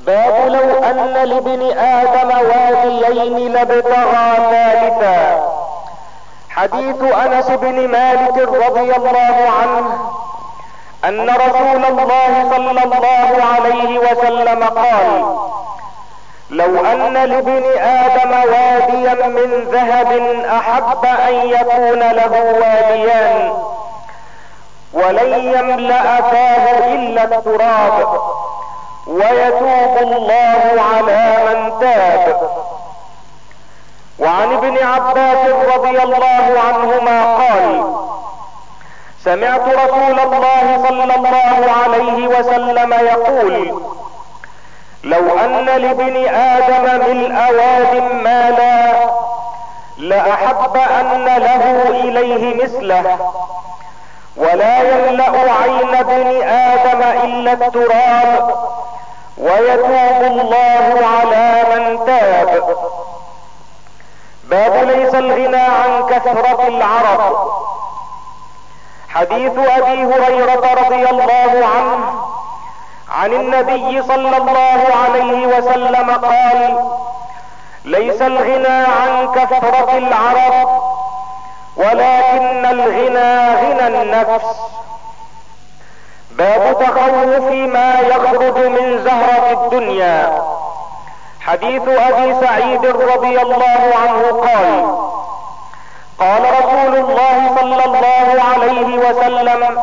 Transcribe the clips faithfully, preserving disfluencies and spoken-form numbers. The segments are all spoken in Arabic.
باب لو ان لابن ادم واديين لابتغى ثالثا. حديث انس بن مالك رضي الله عنه ان رسول الله صلى الله عليه وسلم قال: لو ان لابن ادم واديا من ذهب احب ان يكون له واديان ولن يملأ فاه الا التراب ويتوب الله على من تاب. وعن ابن عباس رضي الله عنهما قال: سمعت رسول الله صلى الله عليه وسلم يقول: لو ان لابن ادم ملء واد مالا لاحب ان له اليه مثله ولا يملأ عين ابن ادم الا التراب ويتوب الله على من تاب. باب ليس الغنى عن كثرة العرب. حديث ابي هريرة رضي الله عنه عن النبي صلى الله عليه وسلم قال: ليس الغنى عن كثرة العرب ولكن الغنى غنى النفس. باب تخوف ما يخرج من زهرة الدنيا. حديث ابي سعيد رضي الله عنه قال: قال رسول الله صلى الله عليه وسلم: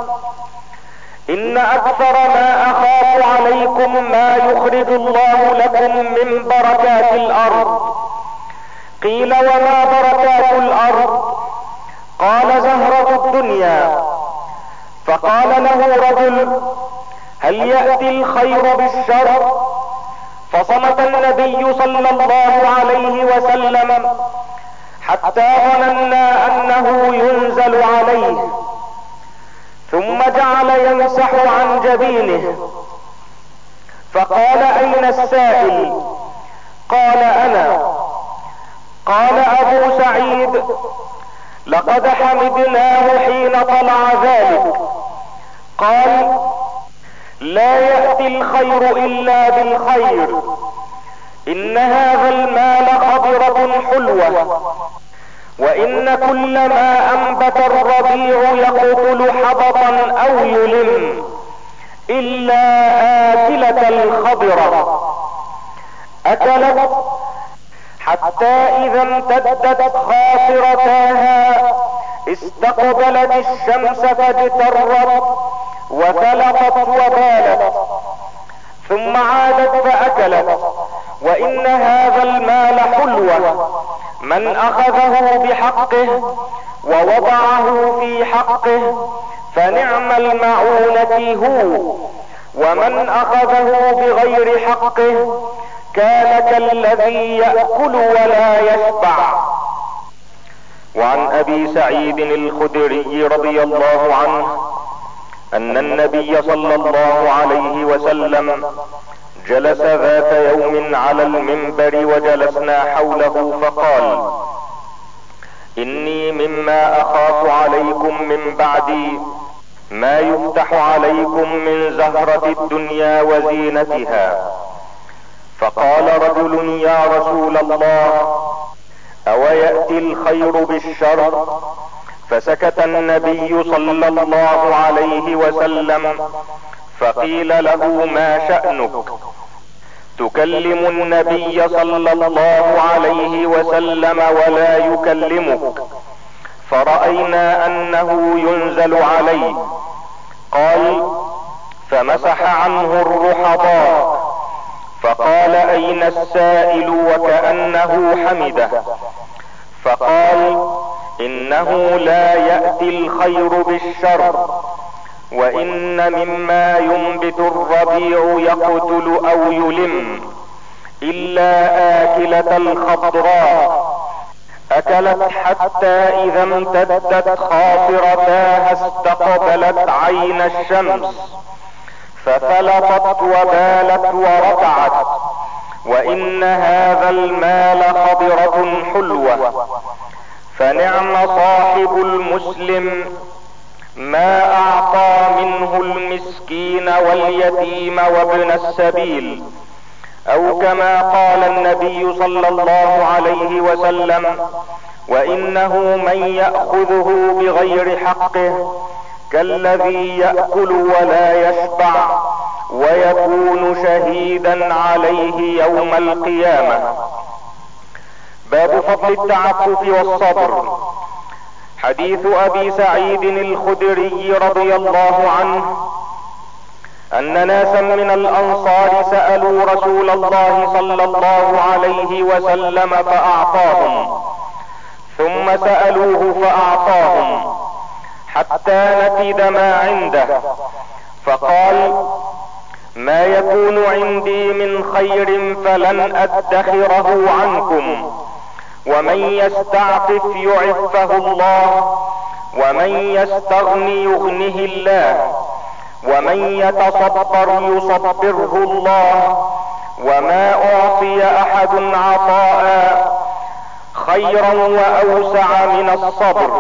ان اكثر ما اخاف عليكم ما يخرج الله لكم من بركات الارض. قيل: وما بركات الارض؟ قال: زهرة الدنيا. فقال له رجل: هل يأتي الخير بالشر؟ فصمت النبي صلى الله عليه وسلم حتى ظننا انه ينزل عليه، ثم جعل يمسح عن جبينه. فقال: اين السائل؟ قال: انا. قال ابو سعيد: لقد حمدناه حين طلع ذلك. قال: لا يأتي الخير الا بالخير. ان هذا المال خضرة حلوة، وان كل ما انبت الربيع يقتل حبطا او يلم الا آكلة الخضرة. اكلت حتى اذا امتدت خاصرتاها استقبلت الشمس فاجترت وثلقت وبالت، ثم عادت فاكلت. وان هذا المال حلوة، من اخذه بحقه ووضعه في حقه فنعم المعونة هو، ومن اخذه بغير حقه كان كالذي يأكل ولا يشبع. وعن ابي سعيد الخدري رضي الله عنه ان النبي صلى الله عليه وسلم جلس ذات يوم على المنبر وجلسنا حوله فقال: اني مما اخاف عليكم من بعدي ما يفتح عليكم من زهرة الدنيا وزينتها. فقال رجل: يا رسول الله، او يأتي الخير بالشر؟ فسكت النبي صلى الله عليه وسلم، فقيل له: ما شأنك؟ تكلم النبي صلى الله عليه وسلم ولا يكلمك. فرأينا انه ينزل عليه. قال: فمسح عنه الرحضاء. فقال: اين السائل؟ وكأنه حمده. فقال: انه لا يأتي الخير بالشر، وان مما ينبت الربيع يقتل او يلم الا آكلة الخضراء. اكلت حتى اذا امتدت خاصرتاها استقبلت عين الشمس ففلطت وبالت ورتعت. وان هذا المال خضرة حلوة، فنعم صاحب المسلم ما اعطى منه المسكين واليتيم وابن السبيل. او كما قال النبي صلى الله عليه وسلم: وانه من يأخذه بغير حقه كالذي يأكل ولا يشبع ويكون شهيدا عليه يوم القيامة. باب فضل التعفف والصبر. حديث ابي سعيد الخدري رضي الله عنه ان ناسا من الانصار سألوا رسول الله صلى الله عليه وسلم فاعطاهم، ثم سألوه فاعطاهم حتى نفد ما عنده، فقال: ما يكون عندي من خير فلن ادخره عنكم، ومن يستعفف يعفه الله، ومن يستغني يغنه الله، ومن يتصبر يصبره الله، وما اعطي احد عطاء خيرا واوسع من الصبر.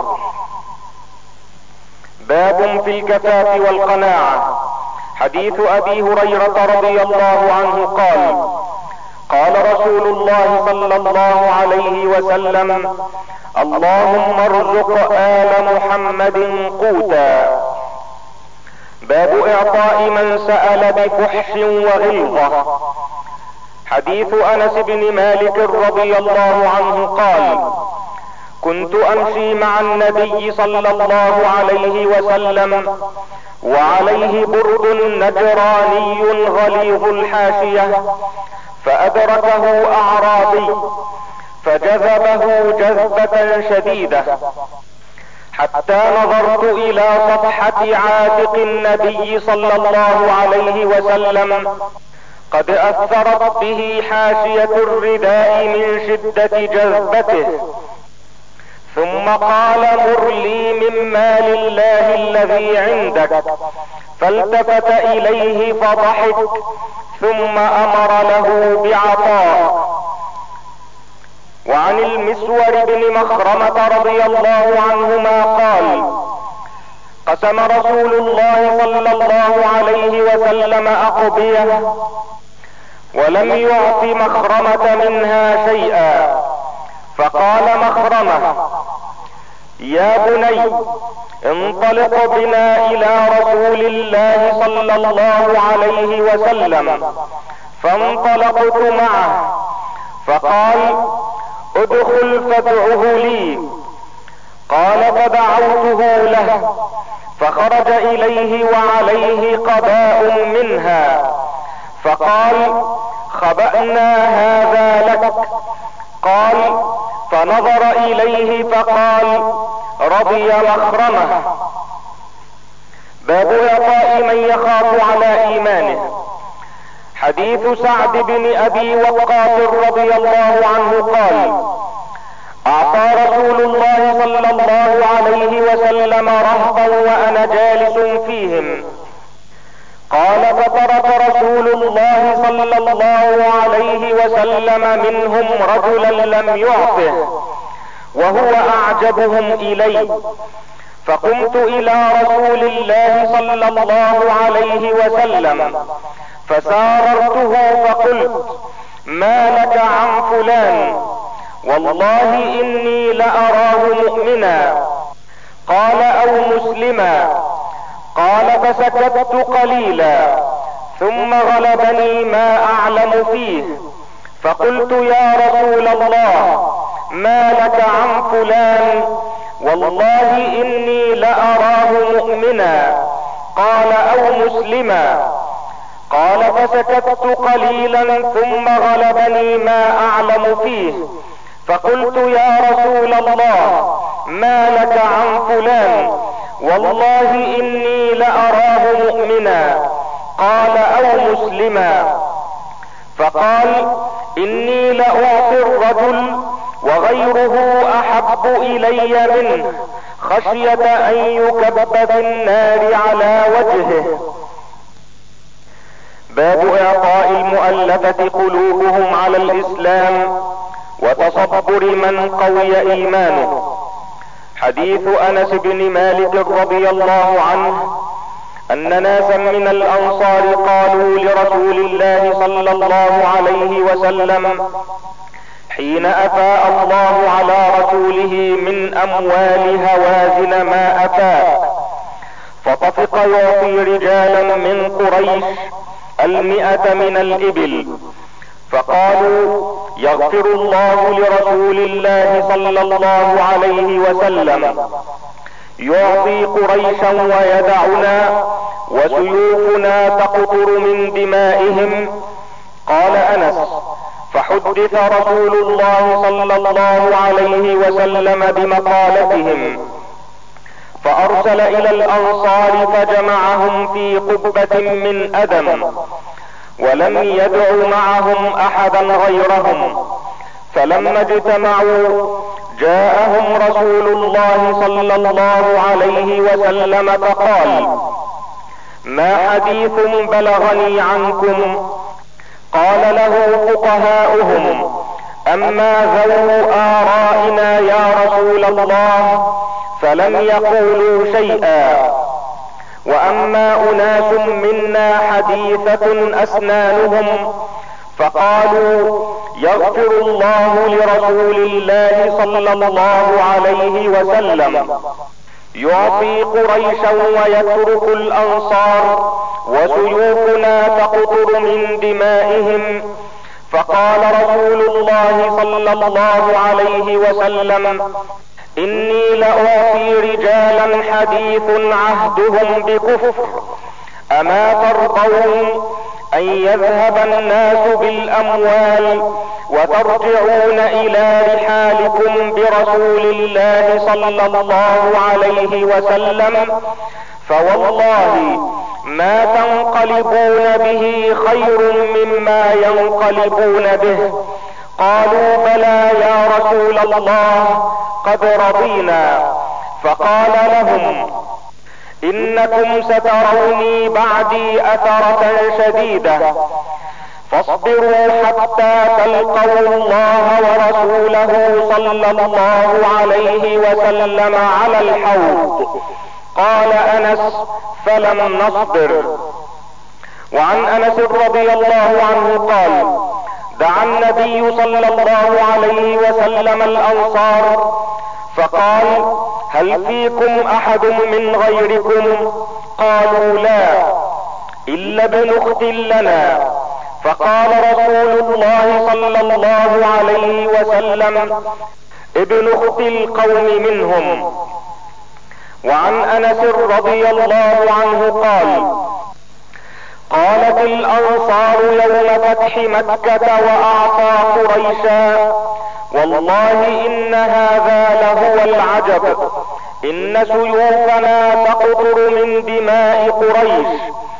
باب في الكفاف والقناعة. حديث ابي هريرة رضي الله عنه قال: قال رسول الله صلى الله عليه وسلم: اللهم ارزق آل محمد قوتا. باب اعطاء من سأل بفحش وغلظة. حديث انس بن مالك رضي الله عنه قال: كنت امشي مع النبي صلى الله عليه وسلم وعليه برد نجراني غليظ الحاشية، فادركه اعرابي فجذبه جذبة شديدة، حتى نظرت الى صفحة عاتق النبي صلى الله عليه وسلم قد اثرت به حاشية الرداء من شدة جذبته، ثم قال: مر لي من مال الله الذي عندك، فالتفت اليه فضحك، ثم امر له بعطاء. وعن المسور بن مخرمة رضي الله عنهما قال: قسم رسول الله صلى الله عليه وسلم أقبية ولم يعط مخرمة منها شيئا، فقال مخرمة: يا بني انطلق بنا الى رسول الله صلى الله عليه وسلم، فانطلقت معه، فقال: ادخل فادعه لي. قال: فدعوته له، فخرج اليه وعليه قباء منها، فقال: خبأنا هذا لك. قال: فنظر اليه فقال: رضي مخرمة. باب اعطاء من يخاف على ايمانه. حديث سعد بن ابي وقاص رضي الله عنه قال: اعطى رسول الله صلى الله عليه وسلم رهطا وانا جالس فيهم. قال: فترك رسول الله صلى الله عليه وسلم منهم رجلا لم يعطه وهو اعجبهم الي، فقمت الى رسول الله صلى الله عليه وسلم فساررته فقلت: ما لك عن فلان؟ والله اني لاراه مؤمنا. قال: او مسلما. قال: فسكت قليلا، ثم غلبني ما اعلم فيه، فقلت: يا رسول الله، ما لك عن فلان؟ والله اني لاراه مؤمنا. قال: او مسلما. قال: فسكت قليلا، ثم غلبني ما اعلم فيه، فقلت: يا رسول الله، ما لك عن فلان؟ والله اني لاراه مؤمنا. قال: او مسلما. فقال: اني لاعطي الرجل وغيره احب الي منه خشية ان يكب في النار على وجهه. باب اعطاء المؤلفة قلوبهم على الاسلام وتصبر من قوي ايمانه. حديث انس بن مالك رضي الله عنه ان ناسا من الانصار قالوا لرسول الله صلى الله عليه وسلم حين افاء الله على رسوله من اموال هوازن ما افاء، فطفق يعطي رجالا من قريش المئة من الابل، فقالوا يغفر الله لرسول الله صلى الله عليه وسلم، يعطي قريشا ويدعنا وسيوفنا تقطر من دمائهم. قال انس: فحدث رسول الله صلى الله عليه وسلم بمقالتهم، فارسل الى الانصار فجمعهم في قبة من ادم، ولم يدع معهم احدا غيرهم. فلما اجتمعوا جاءهم رسول الله صلى الله عليه وسلم فقال: ما حديث بلغني عنكم؟ قال له فقهاؤهم: اما ذو آرائنا يا رسول الله فلم يقولوا شيئا، واما اناس منا حديثة اسنانهم فقالوا يغفر الله لرسول الله صلى الله عليه وسلم، يعطي قريشا ويترك الانصار وسيوفنا تقطر من دمائهم. فقال رسول الله صلى الله عليه وسلم: اني لاعطي رجالا حديث عهدهم بكفر، اما ترضون ان يذهب الناس بالاموال وترجعون الى رحالكم برسول الله صلى الله عليه وسلم؟ فوالله ما تنقلبون به خير مما ينقلبون به. قالوا: بلى يا رسول الله، قد رضينا. فقال لهم: انكم ستروني بعدي اثرة شديدة، فاصبروا حتى تلقوا الله ورسوله صلى الله عليه وسلم على الحوض. قال انس: فلم نصبر. وعن انس رضي الله عنه قال: دعا النبي صلى الله عليه وسلم الانصار فقال: هل فيكم احد من غيركم؟ قالوا: لا، الا ابن اخت لنا. فقال رسول الله صلى الله عليه وسلم: ابن اخت القوم منهم. وعن انس رضي الله عنه قال: قالت الانصار يوم فتح مكة واعطى قريشا: والله ان هذا لهو العجب، ان سيوفنا تقطر من دماء قريش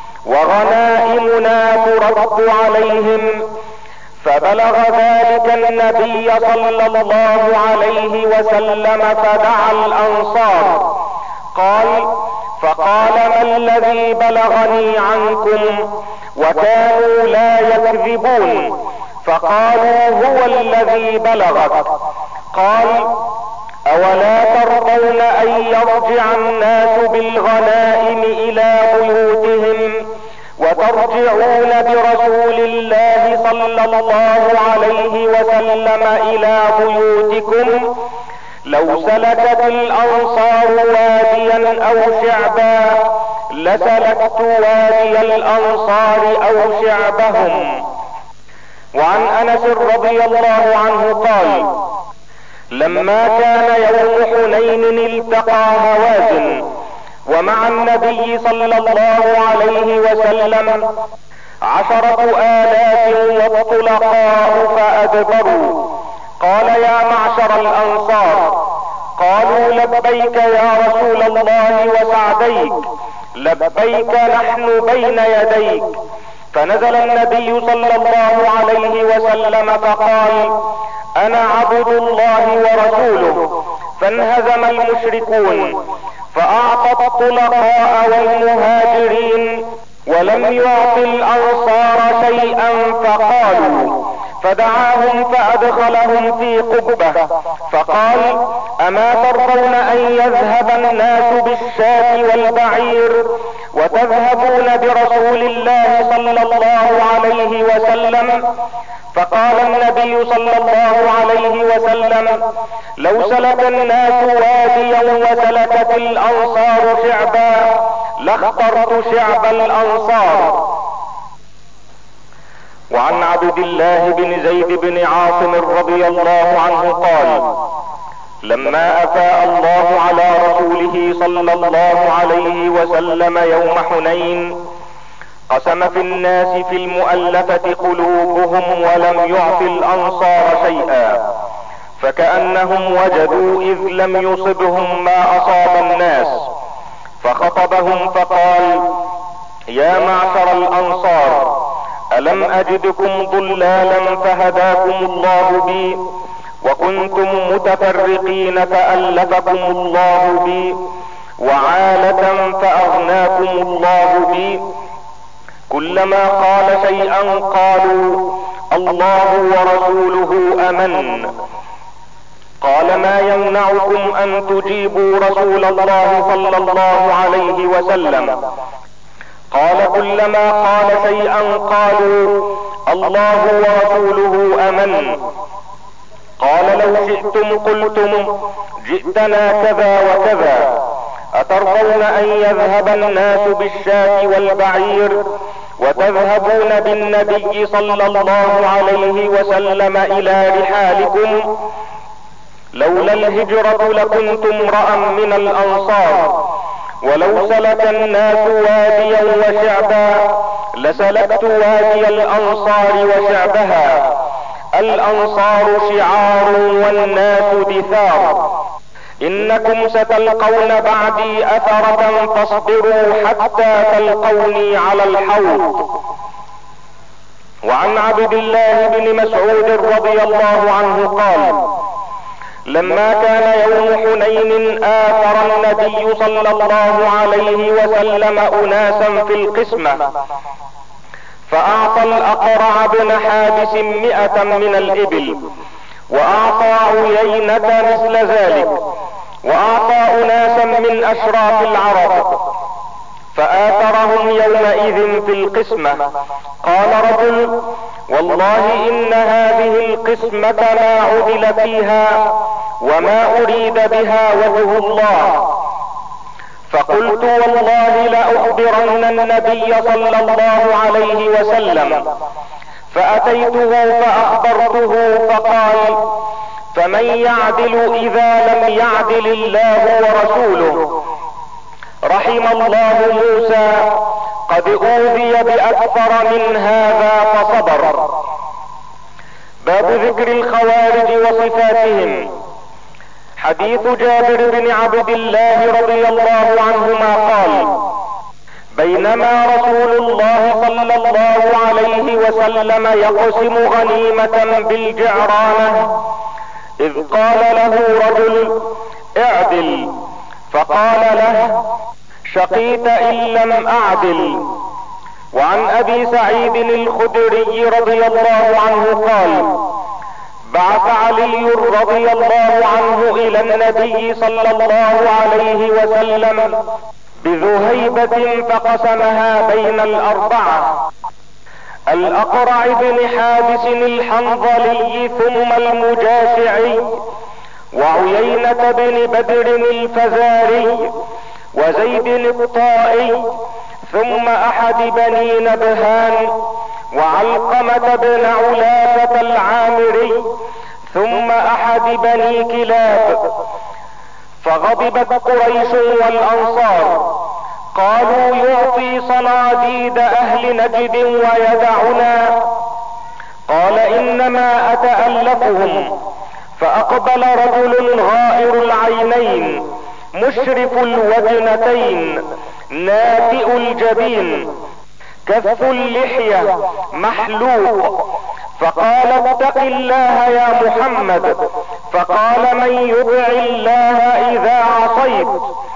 وغنائمنا ترد عليهم. فبلغ ذلك النبي صلى الله عليه وسلم فدعا الانصار. قال: فقال: ما الذي بلغني عنكم؟ وكانوا لا يكذبون. فقالوا: هو الذي بلغك. قال: اولا ترضون ان يرجع الناس بالغنائم الى بيوتهم وترجعون برسول الله صلى الله عليه وسلم الى بيوتكم؟ لو سلكت الانصار واديا او شعبا لسلكت وادي الانصار او شعبهم. وعن انس رضي الله عنه قال: لما كان يوم حنين التقى هوازن ومع النبي صلى الله عليه وسلم عشرة آلاف والطلقاء فأدبروا. قال: يا معشر الأنصار. قالوا: لبيك يا رسول الله وسعديك، لبيك نحن بين يديك. فنزل النبي صلى الله عليه وسلم فقال: انا عبد الله ورسوله. فانهزم المشركون فاعطى الطلقاء والمهاجرين ولم يعط الانصار شيئا، فقالوا فدعاهم فادخلهم في قبة فقال: اما ترضون ان يذهب الناس بالشاة والبعير وتذهبون برسول الله صلى الله عليه وسلم؟ فقال النبي صلى الله عليه وسلم: لو سلك الناس واديا وسلكت الانصار شعبا لاخترت شعب الانصار. وعن عبد الله بن زيد بن عاصم رضي الله عنه قال: لما افاء الله على رسوله صلى الله عليه وسلم يوم حنين قسم في الناس في المؤلفة قلوبهم ولم يعط الانصار شيئا، فكأنهم وجدوا اذ لم يصبهم ما اصاب الناس، فخطبهم فقال: يا معشر الانصار، الم اجدكم ضلالا فهداكم الله بي، وكنتم متفرقين فألفكم الله بي، وعالة فأغناكم الله بي. كلما قال شيئا قالوا: الله ورسوله امن. قال: ما يمنعكم ان تجيبوا رسول الله صلى الله عليه وسلم؟ قال: كلما قال شيئا قالوا: الله ورسوله امن. قال: لو شئتم قلتم: جئتنا كذا وكذا، اترضون ان يذهب الناس بالشاة والبعير وتذهبون بالنبي صلى الله عليه وسلم الى رحالكم؟ لولا الهجرة لكنت امرأ من الانصار، ولو سلك الناس واديا وشعبا لسلكت وادي الانصار وشعبها. الانصار شعار والناس دثار. انكم ستلقون بعدي اثرة فاصبروا حتى تلقوني على الحوض. وعن عبد الله بن مسعود رضي الله عنه قال: لما كان يوم حنين آثر النبي صلى الله عليه وسلم اناسا في القسمة، فاعطى الاقرع بن حابس مئة من الابل، واعطى عيينة مثل ذلك، واعطى اناسا من اشراف العرب، فآثرهم يومئذ في القسمة. قال رجل: والله ان هذه القسمة ما عدل فيها وما اريد بها وجه الله. فقلت: والله لأخبرن النبي صلى الله عليه وسلم. فأتيته فأخبرته فقال: فمن يعدل اذا لم يعدل الله ورسوله؟ رحم الله موسى، قد اوذي باكثر من هذا فصبر. باب ذكر الخوارج وصفاتهم. حديث جابر بن عبد الله رضي الله عنهما قال: بينما رسول الله صلى الله عليه وسلم يقسم غنيمة بالجعرانة اذ قال له رجل: اعدل. فقال له: شقيت ان لم اعدل. وعن ابي سعيد الخدري رضي الله عنه قال: بعث علي رضي الله عنه الى النبي صلى الله عليه وسلم بذهيبة فقسمها بين الاربعة: الاقرع بن حابس الحنظلي ثم المجاشعي، وعيينة بن بدر الفزاري، وزيد الطائي، ثم احد بني نبهان، وعلقمة بن علافة العامري، ثم احد بني كلاب. فغضبت قريش والانصار، قالوا: يعطي صناديد اهل نجد ويدعنا. قال: انما اتألفهم. فاقبل رجل غائر العينين مشرف الوجنتين ناتئ الجبين كف اللحية محلوق، فقال: اتق الله يا محمد. فقال: من يطع الله اذا عصيت؟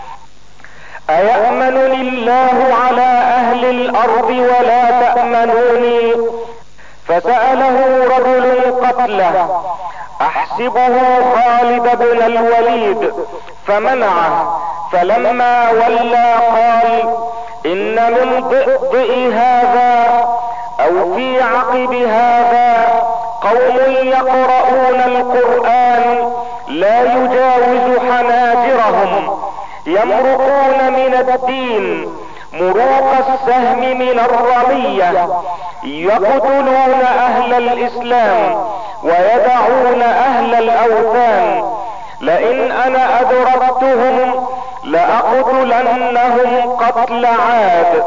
ايأمنني الله على اهل الارض ولا تأمنوني؟ فسأله رجل قتله احسبه خالد بن الوليد، فمنعه. فلما ولى قال ان من ضئضئ هذا او في عقب هذا قوم يقرؤون القرآن لا يجاوز حناجرهم، يمرقون من الدين مروق السهم من الرمية، يقتلون اهل الاسلام ويدعون اهل الاوثان، لئن انا ادركتهم لاقتلنهم قتل عاد.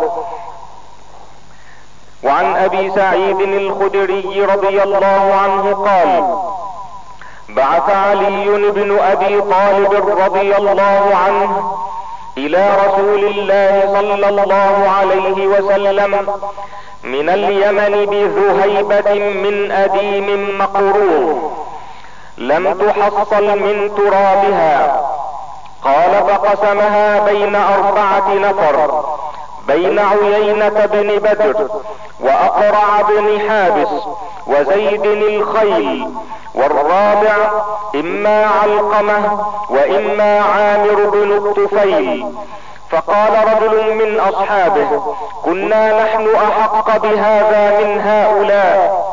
وعن ابي سعيد الخدري رضي الله عنه قال بعث علي بن ابي طالب رضي الله عنه الى رسول الله صلى الله عليه وسلم من اليمن بذهيبة من اديم مقرور لم تحصل من ترابها، قال فقسمها بين اربعة نفر، بين عيينة بن بدر واقرع بن حابس وزيد الخيل، والرابع اما علقمة واما عامر بن الطفيل. فقال رجل من اصحابه كنا نحن احق بهذا من هؤلاء.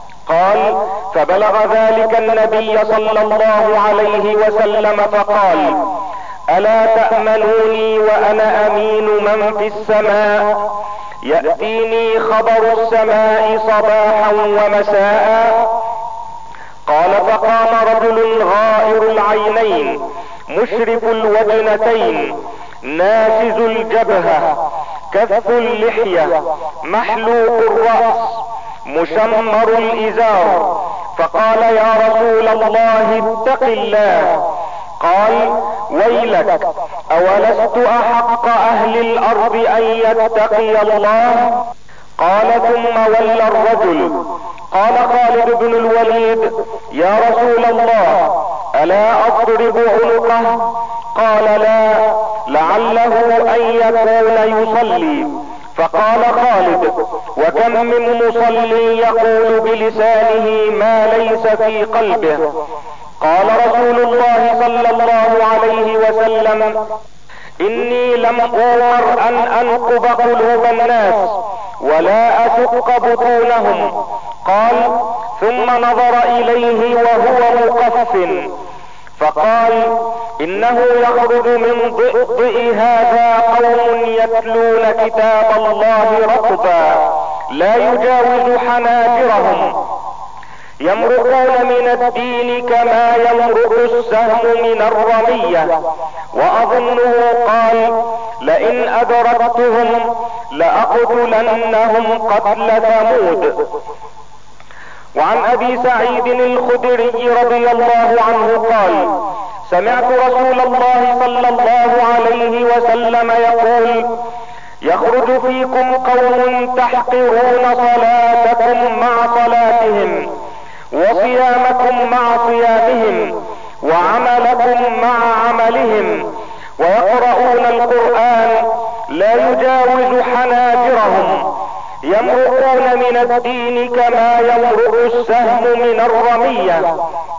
قال فبلغ ذلك النبي صلى الله عليه وسلم فقال الا تأمنوني وانا امين من في السماء، يأتيني خبر السماء صباحا ومساء. قال فقام رجل غائر العينين مشرف الوجنتين ناشز الجبهة كث اللحية محلوق الرأس مشمر الازار، فقال يا رسول الله اتق الله. قال ويلك اولست احق اهل الارض ان يتقي الله؟ قال ثم ولى الرجل. قال خالد بن الوليد يا رسول الله الا اضرب عنقه؟ قال لا، لعله ان يكون يصلي. فقال خالد وكم من مصلي يقول بلسانه ما ليس في قلبه؟ قال رسول الله صلى الله عليه وسلم اني لم اومر ان انقب قلوب الناس ولا اشق بطونهم. قال ثم نظر اليه وهو مقف فقال انه يخرج من ضئضئ هذا قوم يتلون كتاب الله رطبا لا يجاوز حناجرهم، يمرقون من الدين كما يمرق السهم من الرمية. واظنه قال لئن ادركتهم لاقتلنهم قتل ثمود. وعن ابي سعيد الخدري رضي الله عنه قال سمعت رسول الله صلى الله عليه وسلم يقول يخرج فيكم قوم تحقرون صلاتكم مع صلاتهم وصيامكم مع صيامهم وعملكم مع عملهم، ويقرؤون القرآن لا يجاوز حناجرهم، يمرقون من الدين كما يمرق السهم من الرمية،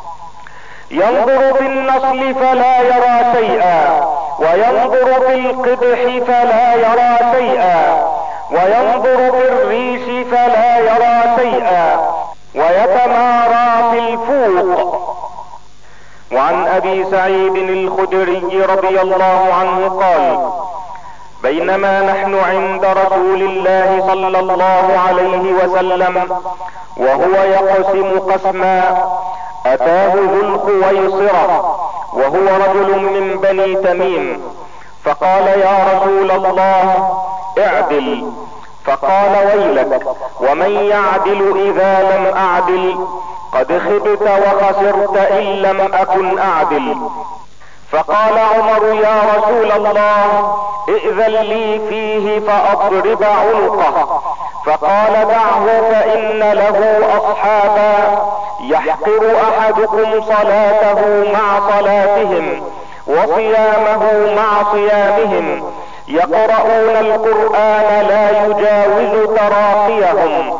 ينظر في النصل فلا يرى شيئا وينظر في القدح فلا يرى شيئا وينظر في الريش فلا يرى شيئا ويتمارى في الفوق. وعن ابي سعيد الخدري رضي الله عنه قال بينما نحن عند رسول الله صلى الله عليه وسلم وهو يقسم قسما اتاه ذو الخويصرة وهو رجل من بني تميم فقال يا رسول الله اعدل. فقال ويلك ومن يعدل اذا لم اعدل؟ قد خبت وخسرت ان لم اكن اعدل. فقال عمر يا رسول الله ائذن لي فيه فاضرب عنقه. فقال دعه فان له اصحابا يحقر احدكم صلاته مع صلاتهم وصيامه مع صيامهم، يقرؤون القرآن لا يجاوز تراقيهم،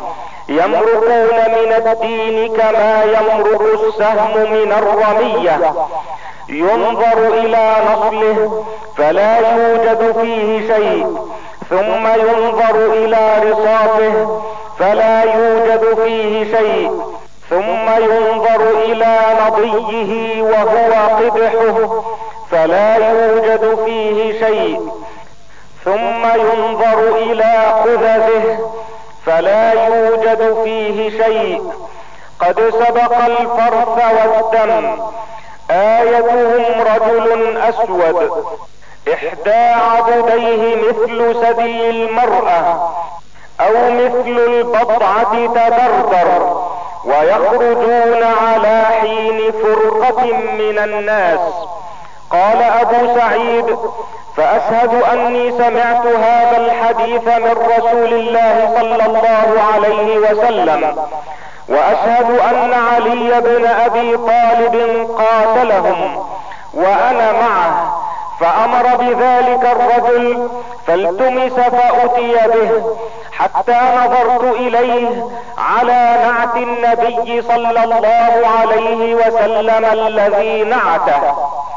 يمرقون من الدين كما يمرق السهم من الرمية، ينظر الى نصله فلا يوجد فيه شيء، ثم ينظر الى رصاصه فلا يوجد فيه شيء، ثم ينظر الى نضيه وهو قدحه فلا يوجد فيه شيء، ثم ينظر الى قذفه فلا يوجد فيه شيء، قد سبق الفرث والدم. آيتهم رجل اسود احدى عضديه مثل ثدي المرأة او مثل البضعة تدردر، ويخرجون على حين فرقة من الناس. قال ابو سعيد: فاشهد اني سمعت هذا الحديث من رسول الله صلى الله عليه وسلم، واشهد ان علي بن ابي طالب قاتلهم وانا معه، فامر بذلك الرجل فالتمس فاتي به، حتى نظرت اليه على نعت النبي صلى الله عليه وسلم الذي نعته.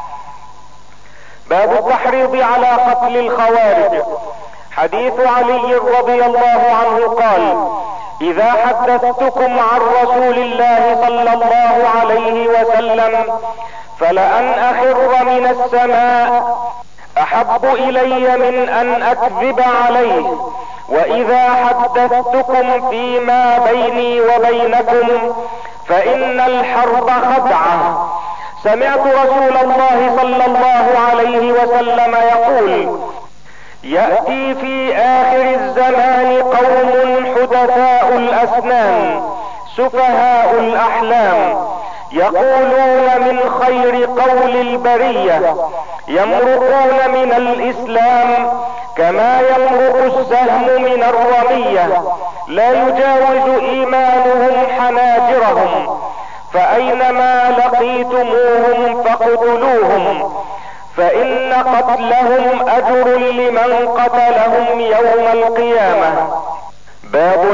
باب التحريض على قتل الخوارج. حديث علي رضي الله عنه قال: اذا حدثتكم عن رسول الله صلى الله عليه وسلم فلأن اخر من السماء احب الي من ان اكذب عليه، واذا حدثتكم فيما بيني وبينكم فان الحرب خدعة. سمعت رسول الله صلى الله عليه وسلم يقول: يأتي في اخر الزمان قوم حدثاء الاسنان سفهاء الاحلام، يقولون من خير قول البرية، يمرقون من الاسلام كما يمرق السهم من الرمية، لا يجاوز ايمانهم حناجرهم، فاينما لقيتموهم فاقتلوهم، فان قتلهم اجر لمن قتلهم يوم القيامة. باب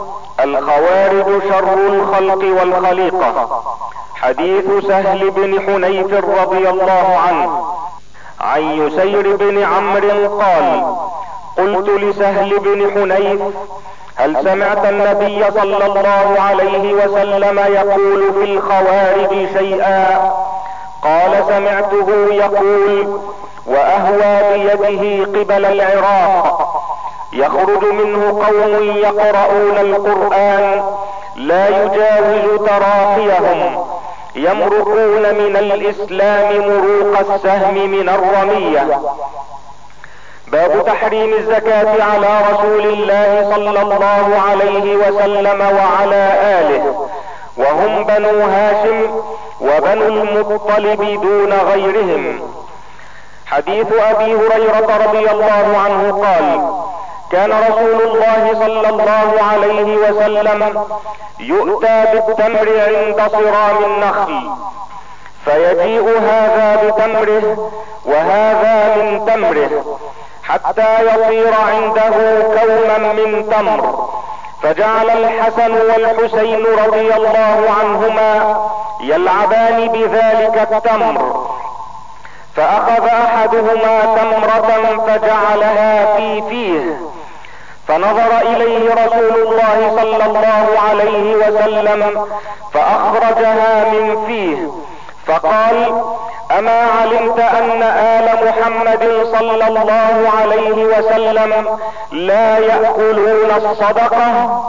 الخوارج شر الخلق والخليقة. حديث سهل بن حنيف رضي الله عنه عن يسير بن عمرو قال: قلت لسهل بن حنيف: هل سمعت النبي صلى الله عليه وسلم يقول في الخوارج شيئا؟ قال: سمعته يقول: واهوى بيده قبل العراق، يخرج منه قوم يقرؤون القرآن لا يجاوز تراقيهم، يمرقون من الاسلام مروق السهم من الرمية. باب تحريم الزكاة على رسول الله صلى الله عليه وسلم وعلى آله، وهم بنو هاشم وبنو المطلب دون غيرهم. حديث ابي هريرة رضي الله عنه قال: كان رسول الله صلى الله عليه وسلم يؤتى بالتمر عند صرام النخل، فيجيء هذا بتمره وهذا من تمره، حتى يصير عنده كوما من تمر، فجعل الحسن والحسين رضي الله عنهما يلعبان بذلك التمر، فاخذ احدهما تمرة فجعلها في فيه، فنظر اليه رسول الله صلى الله عليه وسلم فاخرجها من فيه، فقال: اما علمت ان آل محمد صلى الله عليه وسلم لا يأكلون الصدقة؟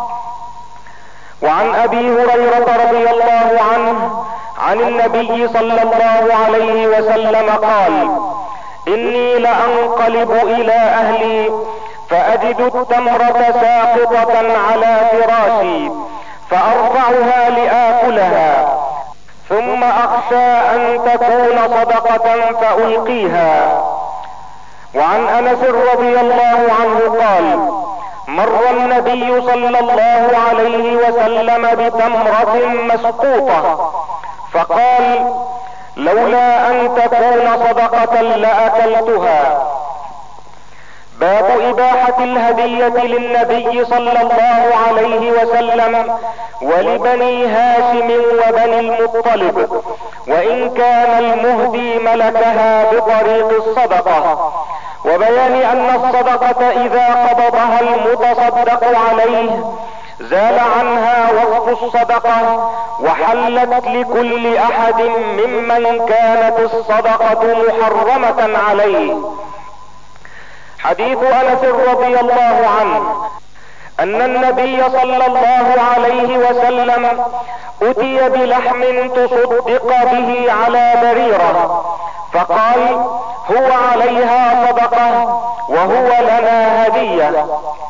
وعن ابي هريرة رضي الله عنه عن النبي صلى الله عليه وسلم قال: اني لانقلب الى اهلي فاجد التمرة ساقطة على فراشي فارفعها لاكلها، ثم اخشى ان تكون صدقة فالقيها. وعن انس رضي الله عنه قال: مر النبي صلى الله عليه وسلم بتمرة مسقوطة فقال: لولا ان تكون صدقة لاكلتها. باب اباحة الهدية للنبي صلى الله عليه وسلم ولبني هاشم وبني المطلب، وان كان المهدي ملكها بطريق الصدقة، وبيان ان الصدقة اذا قبضها المتصدق عليه زال عنها وصف الصدقة وحلت لكل احد ممن كانت الصدقة محرمة عليه. حديث انس رضي الله عنه ان النبي صلى الله عليه وسلم اتي بلحم تصدق به على بريرة فقال هو عليها صدقة وهو لنا هدية.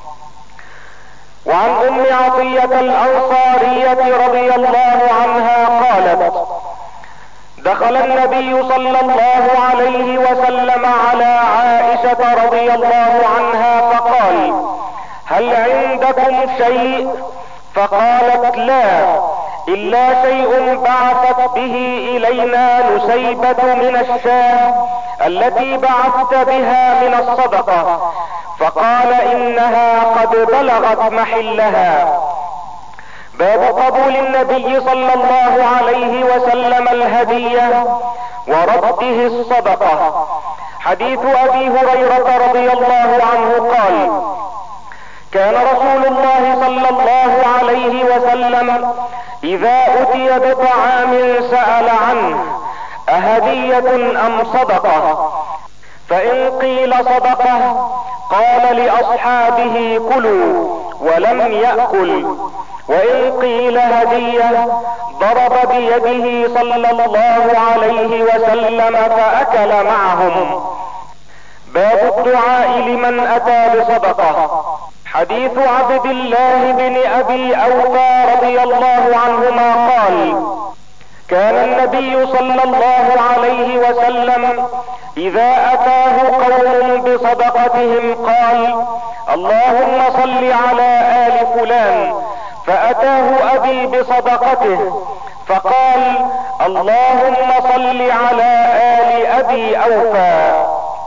وعن ام عطية الانصارية رضي الله عنها قالت دخل النبي صلى الله عليه وسلم على عائشة رضي الله عنها فقال هل عندكم شيء؟ فقالت لا، الا شيء بعثت به الينا نسيبة من الشاة التي بعثت بها من الصدقة. فقال انها قد بلغت محلها. باب قبول النبي صلى الله عليه وسلم الهدية ورده الصدقة. حديث ابي هريرة رضي الله عنه قال كان رسول الله صلى الله عليه وسلم اذا اتي بطعام سأل عنه اهدية ام صدقة؟ فان قيل صدقة قال لاصحابه كلوا ولم يأكل، وان قيل هدية ضرب بيده صلى الله عليه وسلم فاكل معهم. باب الدعاء لمن اتى بصدقة. حديث عبد الله بن ابي اوفى رضي الله عنهما قال كان النبي صلى الله عليه وسلم اذا اتاه قوم بصدقتهم قال اللهم صل على ال فلان، فاتاه ابي بصدقته فقال اللهم صل على ال ابي اوفى.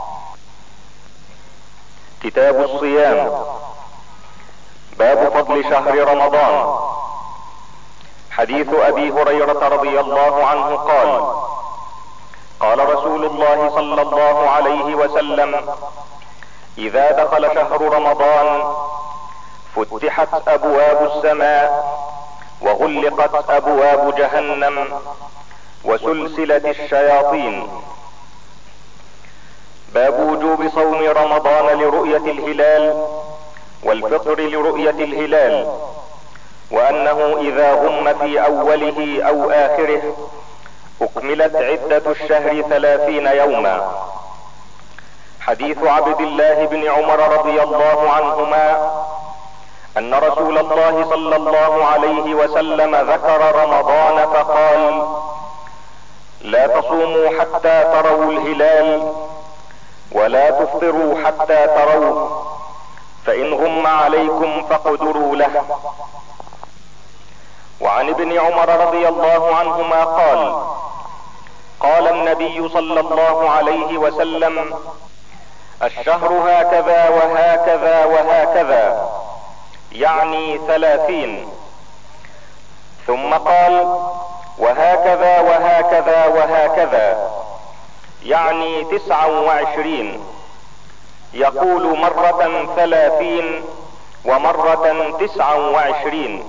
كتاب الصيام. باب فضل شهر رمضان. حديث ابي هريرة رضي الله عنه قال قال رسول الله صلى الله عليه وسلم اذا دخل شهر رمضان فتحت ابواب السماء وغلقت ابواب جهنم وسلسلة الشياطين. باب وجوب صوم رمضان لرؤية الهلال والفطر لرؤية الهلال، وانه اذا غم في اوله او اخره اكملت عدة الشهر ثلاثين يوما. حديث عبد الله بن عمر رضي الله عنهما ان رسول الله صلى الله عليه وسلم ذكر رمضان فقال لا تصوموا حتى تروا الهلال ولا تفطروا حتى تروه، فان غم عليكم فاقدروا له. وعن ابن عمر رضي الله عنهما قال قال النبي صلى الله عليه وسلم الشهر هكذا وهكذا وهكذا، يعني ثلاثين، ثم قال وهكذا وهكذا وهكذا، يعني تسعا وعشرين، يقول مرة ثلاثين ومرة تسعا وعشرين.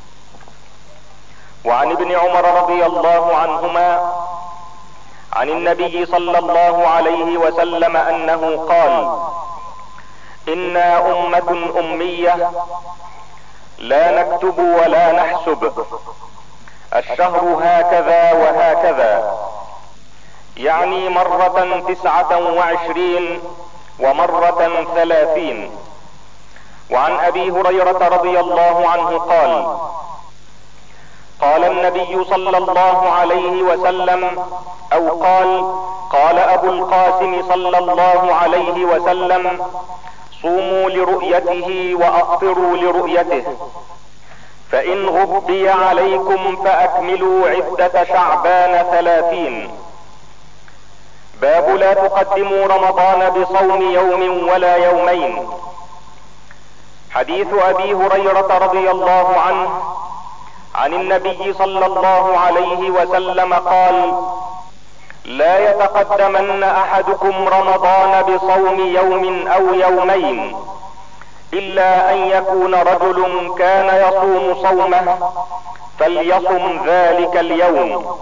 وعن ابن عمر رضي الله عنهما عن النبي صلى الله عليه وسلم انه قال انا امة امية لا نكتب ولا نحسب، الشهر هكذا وهكذا، يعني مرة تسعة وعشرين ومرة ثلاثين. وعن ابي هريرة رضي الله عنه قال قال النبي صلى الله عليه وسلم او قال قال ابو القاسم صلى الله عليه وسلم صوموا لرؤيته وافطروا لرؤيته، فان غبي عليكم فاكملوا عدة شعبان ثلاثين. باب لا تقدموا رمضان بصوم يوم ولا يومين. حديث ابي هريرة رضي الله عنه عن النبي صلى الله عليه وسلم قال: لا يتقدمن احدكم رمضان بصوم يوم او يومين الا ان يكون رجل كان يصوم صومه فليصم ذلك اليوم.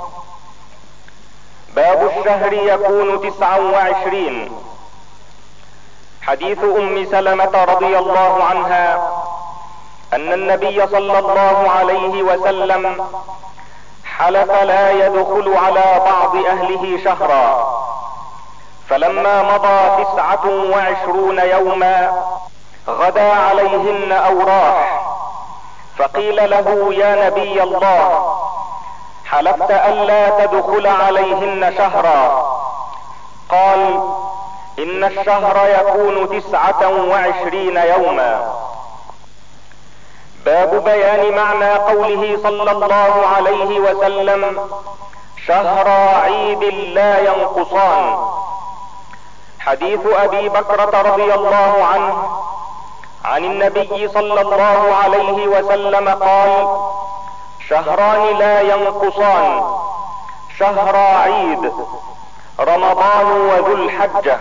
باب الشهر يكون تسعا وعشرين. حديث ام سلمة رضي الله عنها ان النبي صلى الله عليه وسلم حلف لا يدخل على بعض اهله شهرا، فلما مضى تسعة وعشرون يوما غدا عليهن او راح، فقيل له: يا نبي الله، حلفت الا تدخل عليهن شهرا. قال: ان الشهر يكون تسعة وعشرين يوما. باب بيان معنى قوله صلى الله عليه وسلم: شهر عيد لا ينقصان. حديث ابي بكرة رضي الله عنه عن النبي صلى الله عليه وسلم قال: شهران لا ينقصان، شهر عيد، رمضان وذو الحجة.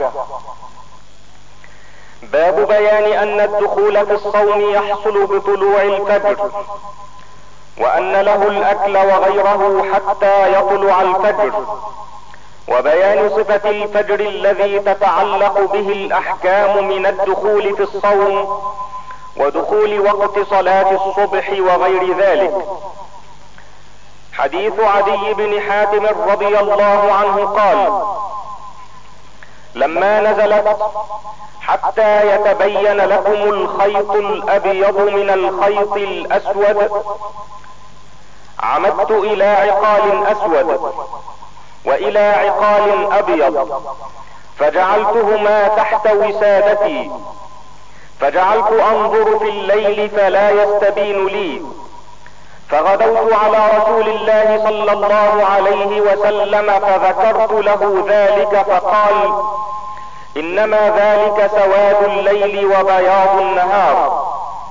باب بيان ان الدخول في الصوم يحصل بطلوع الفجر، وان له الاكل وغيره حتى يطلع الفجر، وبيان صفة الفجر الذي تتعلق به الاحكام من الدخول في الصوم ودخول وقت صلاة الصبح وغير ذلك. حديث عدي بن حاتم رضي الله عنه قال: لما نزلت حتى يتبين لكم الخيط الابيض من الخيط الاسود عمدت الى عقال اسود والى عقال ابيض فجعلتهما تحت وسادتي، فجعلت انظر في الليل فلا يستبين لي، فغدوت على رسول الله صلى الله عليه وسلم فذكرت له ذلك فقال: انما ذلك سواد الليل وبياض النهار.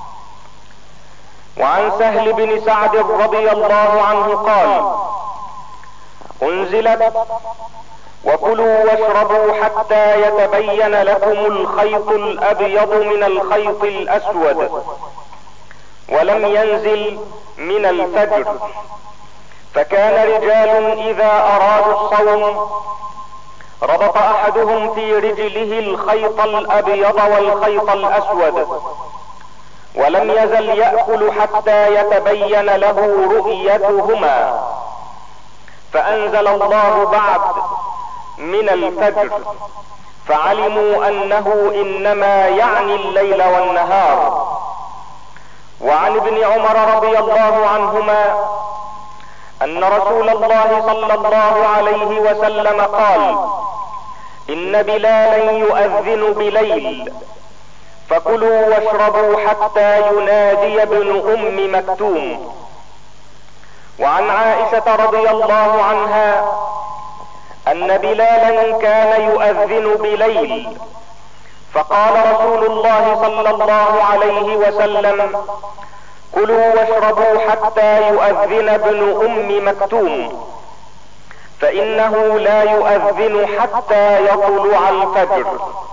وعن سهل بن سعد رضي الله عنه قال: انزلت: وكلوا واشربوا حتى يتبين لكم الخيط الابيض من الخيط الاسود، ولم ينزل من الفجر. فكان رجال اذا ارادوا الصوم ربط احدهم في رجله الخيط الابيض والخيط الاسود، ولم يزل يأكل حتى يتبين له رؤيتهما، فانزل الله بعد من الفجر فعلموا انه انما يعني الليل والنهار. وعن ابن عمر رضي الله عنهما ان رسول الله صلى الله عليه وسلم قال: ان بلالا يؤذن بليل، فكلوا واشربوا حتى ينادي ابن ام مكتوم. وعن عائشة رضي الله عنها ان بلالا كان يؤذن بليل، فقال رسول الله صلى الله عليه وسلم: كلوا واشربوا حتى يؤذن ابن ام مكتوم، فانه لا يؤذن حتى يطلع الفجر.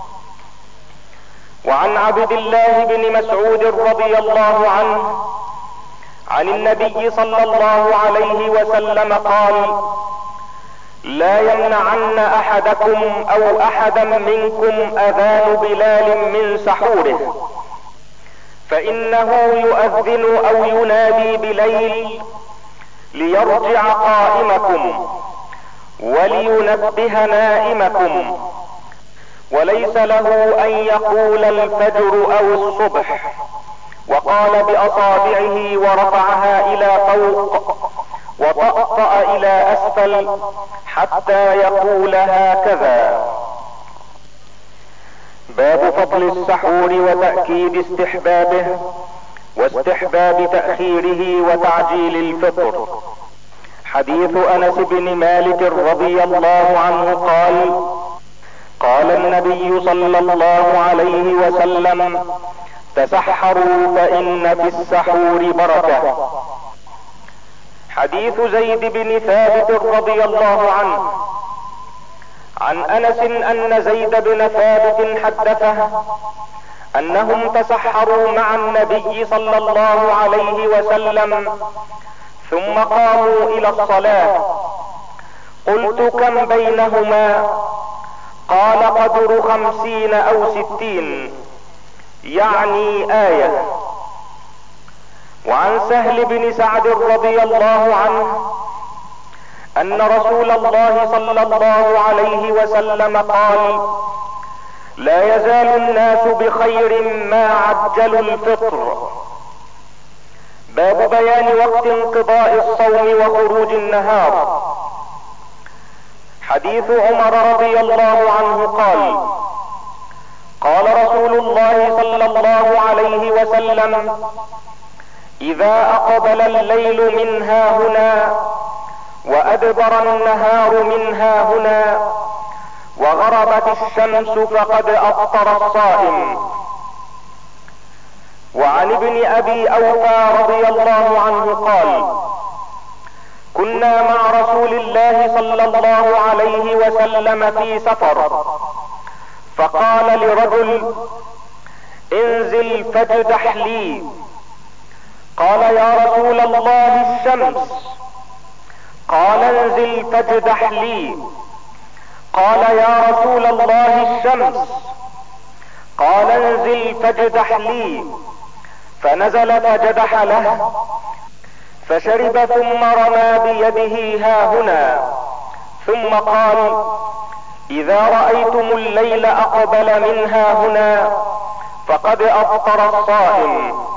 وعن عبد الله بن مسعود رضي الله عنه عن النبي صلى الله عليه وسلم قال: لا يمنعن احدكم او احدا منكم اذان بلال من سحوره، فانه يؤذن او ينادي بليل ليرجع قائمكم ولينبه نائمكم، وليس له ان يقول الفجر او الصبح. وقال باصابعه ورفعها الى فوق وطأطأ الى اسفل حتى يقول هكذا. باب فضل السحور وتأكيد استحبابه واستحباب تأخيره وتعجيل الفطر. حديث انس بن مالك رضي الله عنه قال: قال النبي صلى الله عليه وسلم: تسحروا فإن في السحور بركة. حديث زيد بن ثابت رضي الله عنه عن انس ان زيد بن ثابت حدثه انهم تسحروا مع النبي صلى الله عليه وسلم ثم قاموا الى الصلاة. قلت: كم بينهما؟ قال: قدر خمسين او ستين، يعني آية. وعن سهل بن سعد رضي الله عنه ان رسول الله صلى الله عليه وسلم قال: لا يزال الناس بخير ما عجلوا الفطر. باب بيان وقت انقضاء الصوم وخروج النهار. حديث عمر رضي الله عنه قال: قال رسول الله صلى الله عليه وسلم: اذا اقبل الليل من ها هنا وادبر النهار من ها هنا وغربت الشمس فقد افطر الصائم. وعن ابن ابي اوفى رضي الله عنه قال: كنا مع رسول الله صلى الله عليه وسلم في سفر، فقال لرجل: انزل فاجدح لي. قال: يا رسول الله الشمس. قال: انزل فاجدح لي. قال: يا رسول الله الشمس. قال: انزل فاجدح لي. فنزل فجدح له، فشرب ثم رمى بيده ها هنا، ثم قال: اذا رأيتم الليل اقبل من ها هنا فقد افطر الصائم.